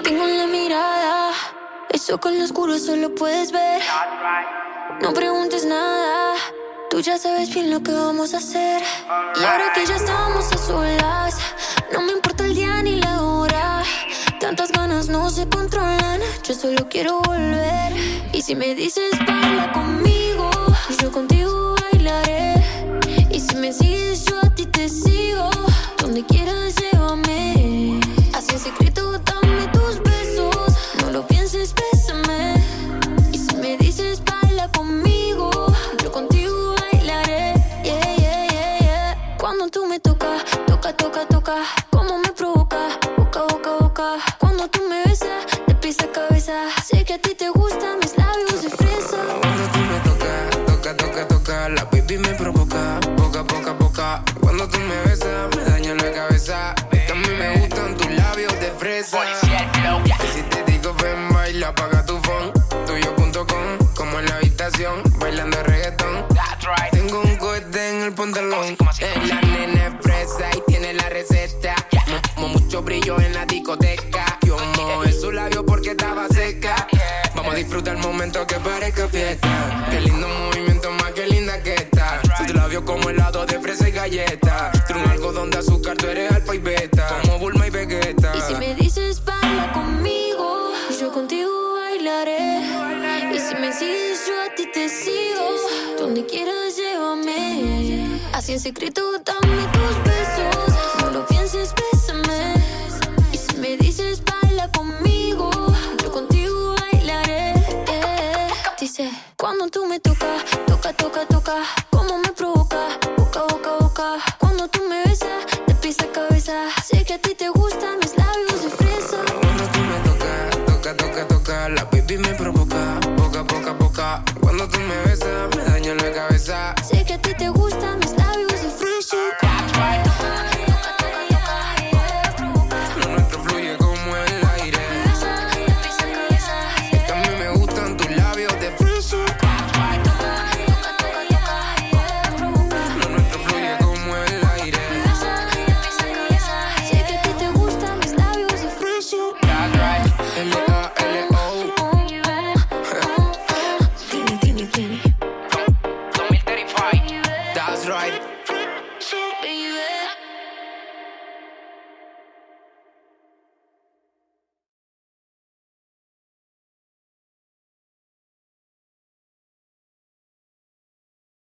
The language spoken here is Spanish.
Tengo en la mirada, eso con lo oscuro solo puedes ver. No preguntes nada, tú ya sabes bien lo que vamos a hacer. Y ahora que ya estamos a solas, no me importa el día ni la hora. Tantas ganas no se controlan, yo solo quiero volver. Y si me dices baila conmigo, yo contigo bailaré. Y si me sigues yo a ti te sigo, donde quieras llévame. Así en secreto dame tus besos, no lo pienses, bésame. Y si me dices baila conmigo, yo contigo bailaré. Yeah, yeah, yeah, yeah. Cuando tú me tocas, toca, toca, toca, como me provoca, boca, boca, boca. Cuando tú me besas, de pies a cabeza, sé que a ti te gustan mis labios de fresa. Cuando tú me tocas, toca, toca, toca, la baby me provoca, boca, boca, boca. Cuando tú me besas, me daña la cabeza. Es que a mí me gustan tus labios de fresa. Y si te digo ven, baila, apaga tu phone. Tuyo.com, como en la habitación, bailando reggaetón. Tengo un cohete en el pantalón. La nena es fresa y tiene la receta. Mucho brillo en la discoteca. Yo mojé su labio porque estaba seca. Vamos a disfrutar el momento que parezca fiesta. Qué lindo movimiento, más que linda que está. Si tu labio como helado de fresa y galleta. Tú un algodón de azúcar, tú eres alfa y beta. Como Bulma y Vegeta. Y si me dices baila conmigo, yo contigo bailaré. Y si me sigues yo a ti te sigo, donde quieras llévame. Así en secreto dame tus besos, no lo pienses, bésame. Y si me dices baila conmigo, yo contigo bailaré. Dice, cuando tú me tocas, toca, toca, toca, como me provoca, boca, boca, boca. Cuando tú me besas, de pies a cabeza, sé que a ti te gustan mis labios de fresa. Cuando tú me tocas, toca, toca, toca, la baby